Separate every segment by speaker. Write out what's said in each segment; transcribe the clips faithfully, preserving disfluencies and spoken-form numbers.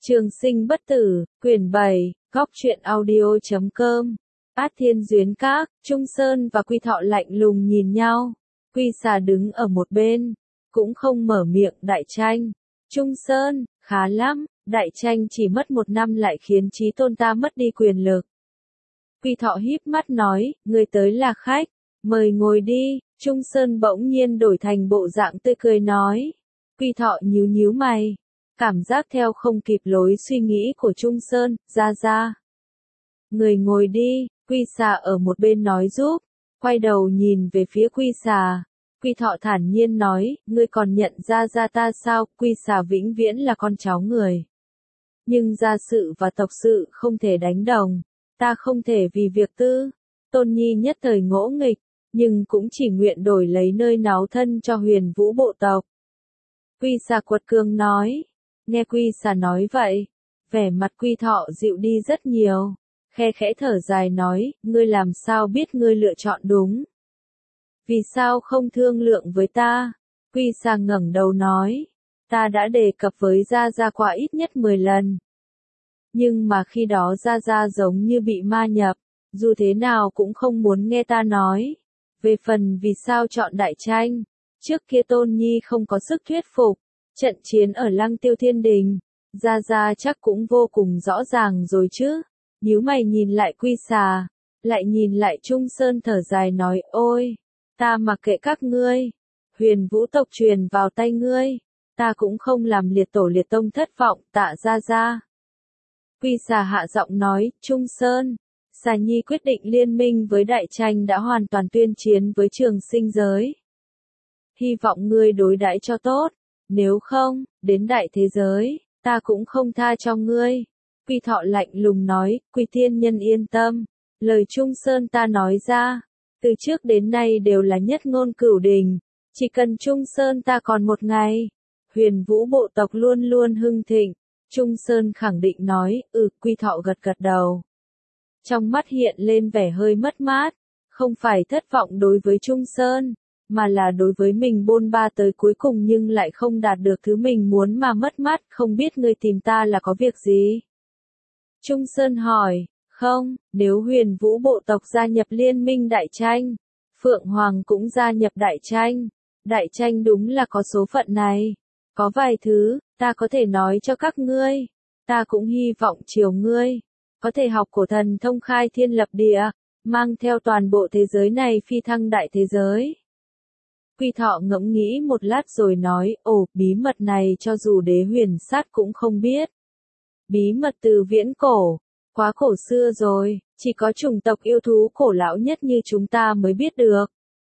Speaker 1: Trường sinh bất tử, quyển bảy, góc truyện audio chấm com. Át Thiên Duyến Các, Trung Sơn và Quy Thọ lạnh lùng nhìn nhau. Quy Xà đứng ở một bên, cũng không mở miệng. Đại Tranh, Trung Sơn, khá lắm, Đại Tranh chỉ mất một năm lại khiến chí tôn ta mất đi quyền lực. Quy Thọ híp mắt nói, người tới là khách, mời ngồi đi. Trung Sơn bỗng nhiên đổi thành bộ dạng tươi cười nói. Quy Thọ nhíu nhíu mày, cảm giác theo không kịp lối suy nghĩ của Trung Sơn, ra ra. Người ngồi đi, Quy Xà ở một bên nói giúp, quay đầu nhìn về phía Quy Xà. Quy Thọ thản nhiên nói, ngươi còn nhận ra ra ta sao? Quy Xà vĩnh viễn là con cháu người. Nhưng gia sự và tộc sự không thể đánh đồng, ta không thể vì việc tư. Tôn Nhi nhất thời ngỗ nghịch, nhưng cũng chỉ nguyện đổi lấy nơi náu thân cho Huyền Vũ bộ tộc. Quy Xà quật cường nói. Nghe Quy Xà nói vậy, vẻ mặt Quy Thọ dịu đi rất nhiều, khe khẽ thở dài nói, ngươi làm sao biết ngươi lựa chọn đúng? Vì sao không thương lượng với ta? Quy Xà ngẩng đầu nói, ta đã đề cập với Gia Gia qua ít nhất mười lần. Nhưng mà khi đó Gia Gia giống như bị ma nhập, dù thế nào cũng không muốn nghe ta nói. Về phần vì sao chọn Đại Tranh, trước kia Tôn Nhi không có sức thuyết phục. Trận chiến ở Lăng Tiêu Thiên Đình, Gia Gia chắc cũng vô cùng rõ ràng rồi chứ. Nhíu mày nhìn lại Quy Xà, lại nhìn lại Trung Sơn thở dài nói, ôi, ta mặc kệ các ngươi, Huyền Vũ tộc truyền vào tay ngươi, ta cũng không làm liệt tổ liệt tông thất vọng. Tạ Gia Gia. Quy Xà hạ giọng nói, Trung Sơn, Xà Nhi quyết định liên minh với Đại Tranh đã hoàn toàn tuyên chiến với Trường Sinh giới. Hy vọng ngươi đối đãi cho tốt. Nếu không, đến đại thế giới, ta cũng không tha cho ngươi. Quy Thọ lạnh lùng nói, Quy Thiên Nhân yên tâm. Lời Trung Sơn ta nói ra, từ trước đến nay đều là nhất ngôn cửu đình. Chỉ cần Trung Sơn ta còn một ngày, Huyền Vũ bộ tộc luôn luôn hưng thịnh. Trung Sơn khẳng định nói, ừ. Quy Thọ gật gật đầu. Trong mắt hiện lên vẻ hơi mất mát, không phải thất vọng đối với Trung Sơn, mà là đối với mình bôn ba tới cuối cùng nhưng lại không đạt được thứ mình muốn mà mất mát. Không biết ngươi tìm ta là có việc gì? Trung Sơn hỏi, không, nếu Huyền Vũ bộ tộc gia nhập liên minh Đại Tranh, Phượng Hoàng cũng gia nhập Đại Tranh, Đại Tranh đúng là có số phận này. Có vài thứ, ta có thể nói cho các ngươi, ta cũng hy vọng chiều ngươi, có thể học cổ thần thông khai thiên lập địa, mang theo toàn bộ thế giới này phi thăng đại thế giới. Quy Thọ ngẫm nghĩ một lát rồi nói, ồ, bí mật này cho dù Đế Huyền Sát cũng không biết. Bí mật từ viễn cổ, quá cổ xưa rồi, chỉ có chủng tộc yêu thú cổ lão nhất như chúng ta mới biết được.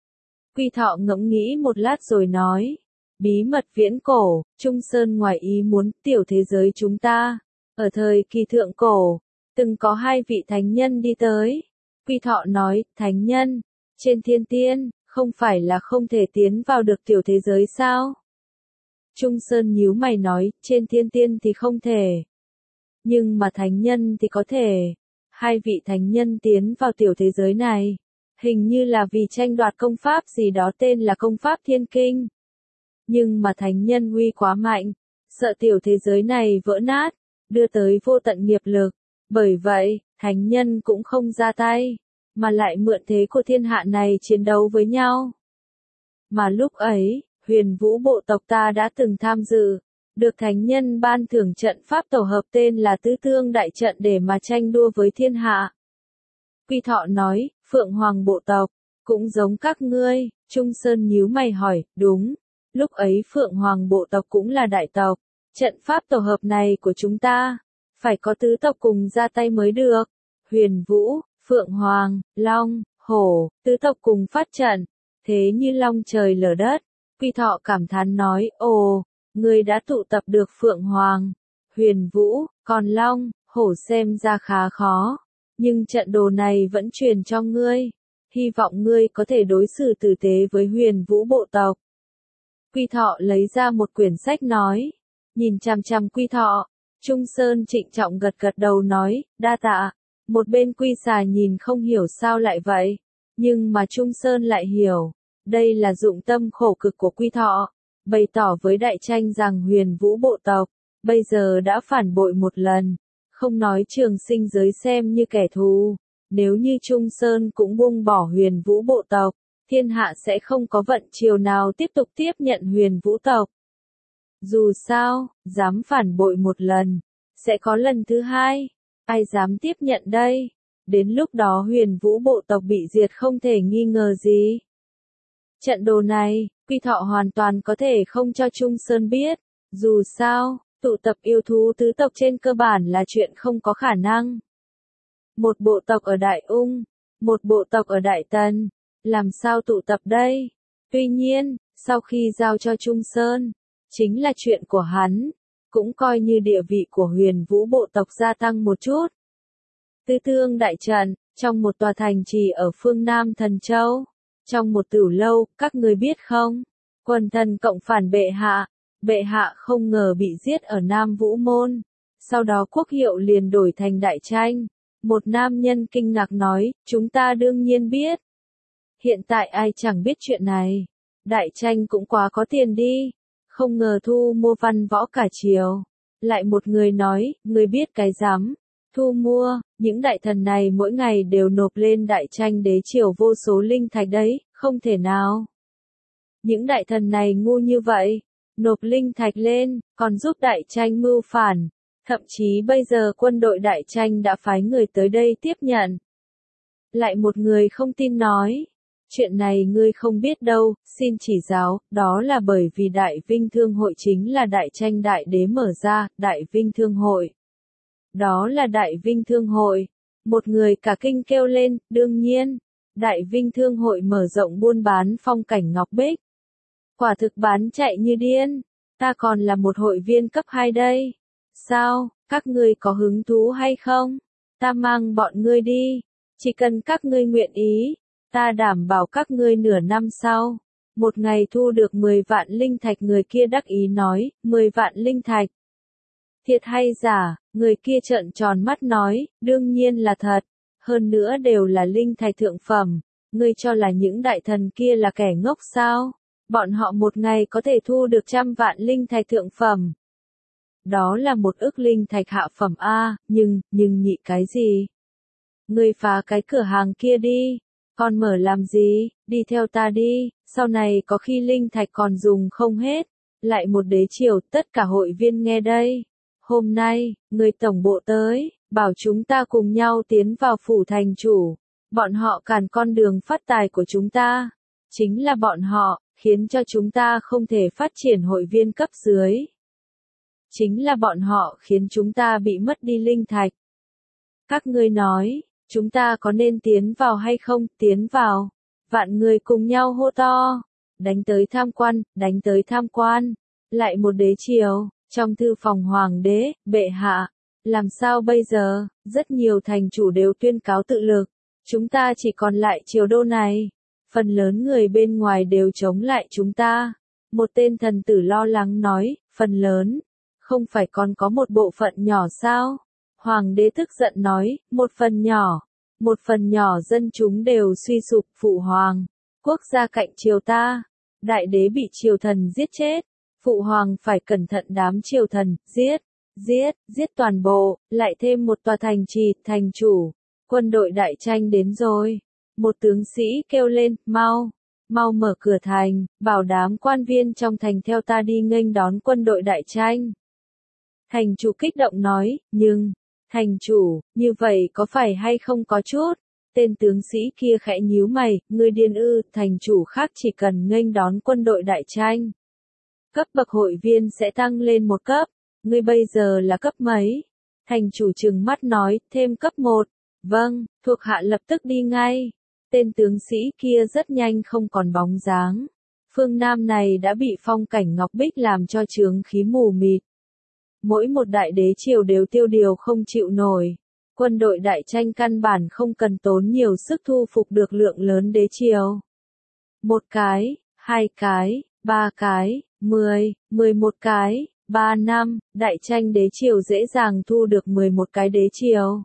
Speaker 1: Quy Thọ ngẫm nghĩ một lát rồi nói, bí mật viễn cổ. Trung Sơn ngoài ý muốn, tiểu thế giới chúng ta, ở thời kỳ thượng cổ, từng có hai vị thánh nhân đi tới. Quy Thọ nói, thánh nhân, trên thiên tiên, không phải là không thể tiến vào được tiểu thế giới sao? Trung Sơn nhíu mày nói, trên thiên tiên thì không thể. Nhưng mà thánh nhân thì có thể. Hai vị thánh nhân tiến vào tiểu thế giới này, hình như là vì tranh đoạt công pháp gì đó tên là công pháp thiên kinh. Nhưng mà thánh nhân uy quá mạnh, sợ tiểu thế giới này vỡ nát, đưa tới vô tận nghiệp lực. Bởi vậy, thánh nhân cũng không ra tay, mà lại mượn thế của thiên hạ này chiến đấu với nhau. Mà lúc ấy, Huyền Vũ bộ tộc ta đã từng tham dự, được thánh nhân ban thưởng trận pháp tổ hợp tên là Tứ Thương Đại Trận để mà tranh đua với thiên hạ. Quy Thọ nói, Phượng Hoàng bộ tộc, cũng giống các ngươi. Trung Sơn nhíu mày hỏi, đúng, lúc ấy Phượng Hoàng bộ tộc cũng là đại tộc, trận pháp tổ hợp này của chúng ta, phải có tứ tộc cùng ra tay mới được. Huyền Vũ, Phượng Hoàng, Long, Hổ, tứ tộc cùng phát trận, thế như long trời lở đất. Quy Thọ cảm thán nói, ồ, ngươi đã tụ tập được Phượng Hoàng, Huyền Vũ, còn Long, Hổ xem ra khá khó, nhưng trận đồ này vẫn truyền cho ngươi, hy vọng ngươi có thể đối xử tử tế với Huyền Vũ bộ tộc. Quy Thọ lấy ra một quyển sách nói, nhìn chằm chằm Quy Thọ, Trung Sơn trịnh trọng gật gật đầu nói, đa tạ. Một bên Quy Xà nhìn không hiểu sao lại vậy, nhưng mà Trung Sơn lại hiểu, đây là dụng tâm khổ cực của Quy Thọ, bày tỏ với Đại Tranh rằng Huyền Vũ bộ tộc, bây giờ đã phản bội một lần, không nói Trường Sinh giới xem như kẻ thù, nếu như Trung Sơn cũng buông bỏ Huyền Vũ bộ tộc, thiên hạ sẽ không có vận triều nào tiếp tục tiếp nhận Huyền Vũ tộc. Dù sao, dám phản bội một lần, sẽ có lần thứ hai, ai dám tiếp nhận đây? Đến lúc đó Huyền Vũ bộ tộc bị diệt không thể nghi ngờ gì. Trận đồ này, Quy Thọ hoàn toàn có thể không cho Trung Sơn biết, dù sao, tụ tập yêu thú tứ tộc trên cơ bản là chuyện không có khả năng. Một bộ tộc ở Đại Ung, một bộ tộc ở Đại Tần, làm sao tụ tập đây? Tuy nhiên, sau khi giao cho Trung Sơn, chính là chuyện của hắn, cũng coi như địa vị của Huyền Vũ bộ tộc gia tăng một chút. Tư Thương đại trận, trong một tòa thành trì ở phương Nam Thần Châu, trong một tử lâu, các người biết không? Quần thần cộng phản bệ hạ, bệ hạ không ngờ bị giết ở Nam Vũ Môn, sau đó quốc hiệu liền đổi thành Đại Tranh. Một nam nhân kinh ngạc nói, chúng ta đương nhiên biết. Hiện tại ai chẳng biết chuyện này. Đại Tranh cũng quá có tiền đi, không ngờ thu mua văn võ cả triều. Lại một người nói, người biết cái rắm, thu mua, những đại thần này mỗi ngày đều nộp lên Đại Tranh đế triều vô số linh thạch đấy, không thể nào. Những đại thần này ngu như vậy, nộp linh thạch lên, còn giúp Đại Tranh mưu phản. Thậm chí bây giờ quân đội Đại Tranh đã phái người tới đây tiếp nhận. Lại một người không tin nói, chuyện này ngươi không biết đâu, xin chỉ giáo, đó là bởi vì Đại Vinh Thương Hội chính là Đại Tranh đại đế mở ra, Đại Vinh Thương Hội. Đó là Đại Vinh Thương Hội. Một người cả kinh kêu lên, đương nhiên, Đại Vinh Thương Hội mở rộng buôn bán phong cảnh ngọc bích. Quả thực bán chạy như điên, ta còn là một hội viên cấp hai đây. Sao, các ngươi có hứng thú hay không? Ta mang bọn ngươi đi, chỉ cần các ngươi nguyện ý, ta đảm bảo các ngươi nửa năm sau, một ngày thu được mười vạn linh thạch. Người kia đắc ý nói, mười vạn linh thạch. Thiệt hay giả, người kia trợn tròn mắt nói, đương nhiên là thật, hơn nữa đều là linh thạch thượng phẩm, ngươi cho là những đại thần kia là kẻ ngốc sao? Bọn họ một ngày có thể thu được trăm vạn linh thạch thượng phẩm. Đó là một ức linh thạch hạ phẩm a, nhưng, nhưng nhị cái gì? Ngươi phá cái cửa hàng kia đi, còn mở làm gì, đi theo ta đi, sau này có khi linh thạch còn dùng không hết. Lại một đế triều, tất cả hội viên nghe đây. Hôm nay, người tổng bộ tới, bảo chúng ta cùng nhau tiến vào phủ thành chủ. Bọn họ cản con đường phát tài của chúng ta. Chính là bọn họ, khiến cho chúng ta không thể phát triển hội viên cấp dưới. Chính là bọn họ khiến chúng ta bị mất đi linh thạch. Các ngươi nói, chúng ta có nên tiến vào hay không? Tiến vào. Vạn người cùng nhau hô to. Đánh tới tham quan, đánh tới tham quan. Lại một đế triều, trong thư phòng hoàng đế, bệ hạ. Làm sao bây giờ? Rất nhiều thành chủ đều tuyên cáo tự lực. Chúng ta chỉ còn lại triều đô này. Phần lớn người bên ngoài đều chống lại chúng ta. Một tên thần tử lo lắng nói, phần lớn. Không phải còn có một bộ phận nhỏ sao? Hoàng đế tức giận nói, một phần nhỏ. Một phần nhỏ dân chúng đều suy sụp. Phụ hoàng. Quốc gia cạnh triều ta. Đại đế bị triều thần giết chết. Phụ hoàng phải cẩn thận đám triều thần, giết, giết, giết toàn bộ, lại thêm một tòa thành trì, thành chủ. Quân đội Đại Tranh đến rồi. Một tướng sĩ kêu lên, mau, mau mở cửa thành, bảo đám quan viên trong thành theo ta đi nghênh đón quân đội Đại Tranh. Thành chủ kích động nói, nhưng, thành chủ, như vậy có phải hay không có chút? Tên tướng sĩ kia khẽ nhíu mày, ngươi điên ư, thành chủ khác chỉ cần nghênh đón quân đội Đại Tranh. Cấp bậc hội viên sẽ tăng lên một cấp, ngươi bây giờ là cấp mấy? Thành chủ trừng mắt nói, thêm cấp một. Vâng, thuộc hạ lập tức đi ngay. Tên tướng sĩ kia rất nhanh không còn bóng dáng. Phương Nam này đã bị phong cảnh ngọc bích làm cho chướng khí mù mịt. Mỗi một đại đế triều đều tiêu điều không chịu nổi. Quân đội Đại Tranh căn bản không cần tốn nhiều sức thu phục được lượng lớn đế triều. Một cái, hai cái, ba cái, mười, mười một cái, ba năm, Đại Tranh đế triều dễ dàng thu được mười một cái đế triều.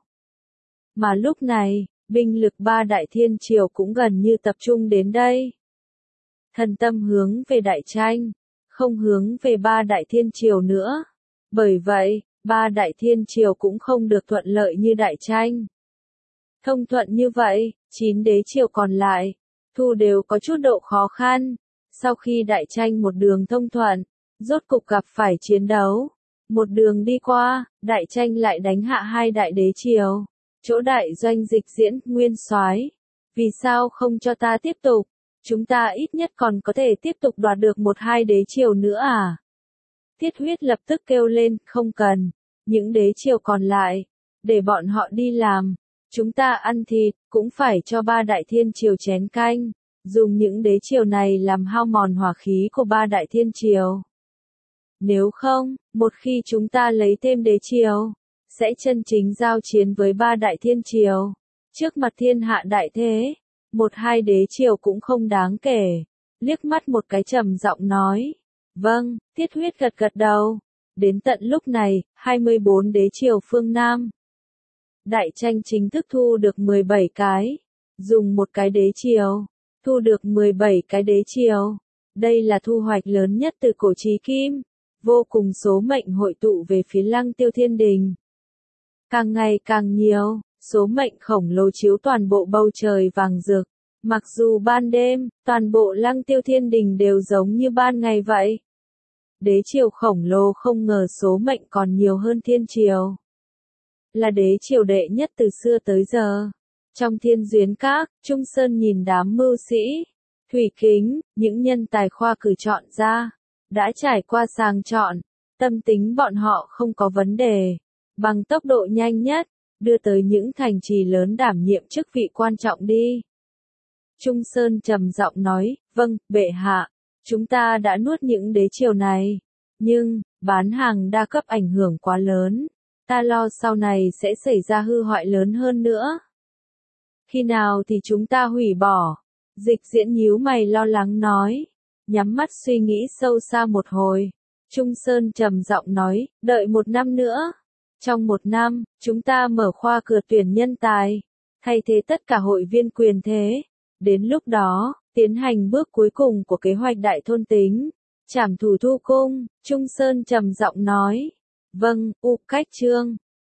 Speaker 1: Mà lúc này, binh lực ba đại thiên triều cũng gần như tập trung đến đây. Thần tâm hướng về Đại Tranh, không hướng về ba đại thiên triều nữa. Bởi vậy, ba đại thiên triều cũng không được thuận lợi như đại tranh. Thông thuận như vậy, chín đế triều còn lại, thu đều có chút độ khó khăn. Sau khi đại tranh một đường thông thuận, rốt cục gặp phải chiến đấu. Một đường đi qua, đại tranh lại đánh hạ hai đại đế triều. Chỗ đại doanh dịch diễn, nguyên soái, vì sao không cho ta tiếp tục? Chúng ta ít nhất còn có thể tiếp tục đoạt được một hai đế triều nữa à? Thiết huyết lập tức kêu lên, không cần. Những đế triều còn lại, để bọn họ đi làm. Chúng ta ăn thịt, cũng phải cho ba đại thiên triều chén canh. Dùng những đế triều này làm hao mòn hỏa khí của ba đại thiên triều. Nếu không, một khi chúng ta lấy thêm đế triều, sẽ chân chính giao chiến với ba đại thiên triều. Trước mặt thiên hạ đại thế, một hai đế triều cũng không đáng kể. Liếc mắt một cái trầm giọng nói. Vâng, thiết huyết gật gật đầu. Đến tận lúc này, hai mươi bốn đế triều phương Nam. Đại tranh chính thức thu được mười bảy cái. Dùng một cái đế triều, thu được mười bảy cái đế triều. Đây là thu hoạch lớn nhất từ cổ chí kim. Vô cùng số mệnh hội tụ về phía Lăng Tiêu Thiên Đình. Càng ngày càng nhiều, số mệnh khổng lồ chiếu toàn bộ bầu trời vàng rực. Mặc dù ban đêm, toàn bộ Lăng Tiêu Thiên Đình đều giống như ban ngày vậy. Đế triều khổng lồ không ngờ số mệnh còn nhiều hơn thiên triều. Là đế triều đệ nhất từ xưa tới giờ. Trong Thiên Duyến Các, Trung Sơn nhìn đám mưu sĩ, Thủy Kính, những nhân tài khoa cử chọn ra, đã trải qua sàng chọn, tâm tính bọn họ không có vấn đề, bằng tốc độ nhanh nhất, đưa tới những thành trì lớn đảm nhiệm chức vị quan trọng đi. Trung Sơn trầm giọng nói, vâng, bệ hạ, chúng ta đã nuốt những đế triều này, nhưng, bán hàng đa cấp ảnh hưởng quá lớn, ta lo sau này sẽ xảy ra hư hoại lớn hơn nữa. Khi nào thì chúng ta hủy bỏ? Dịch diễn nhíu mày lo lắng nói, nhắm mắt suy nghĩ sâu xa một hồi. Trung Sơn trầm giọng nói, đợi một năm nữa. Trong một năm, chúng ta mở khoa cửa tuyển nhân tài, thay thế tất cả hội viên quyền thế. Đến lúc đó, tiến hành bước cuối cùng của kế hoạch đại thôn tính, trảm thủ thu cung. Trung Sơn trầm giọng nói, vâng, U Cách Trương.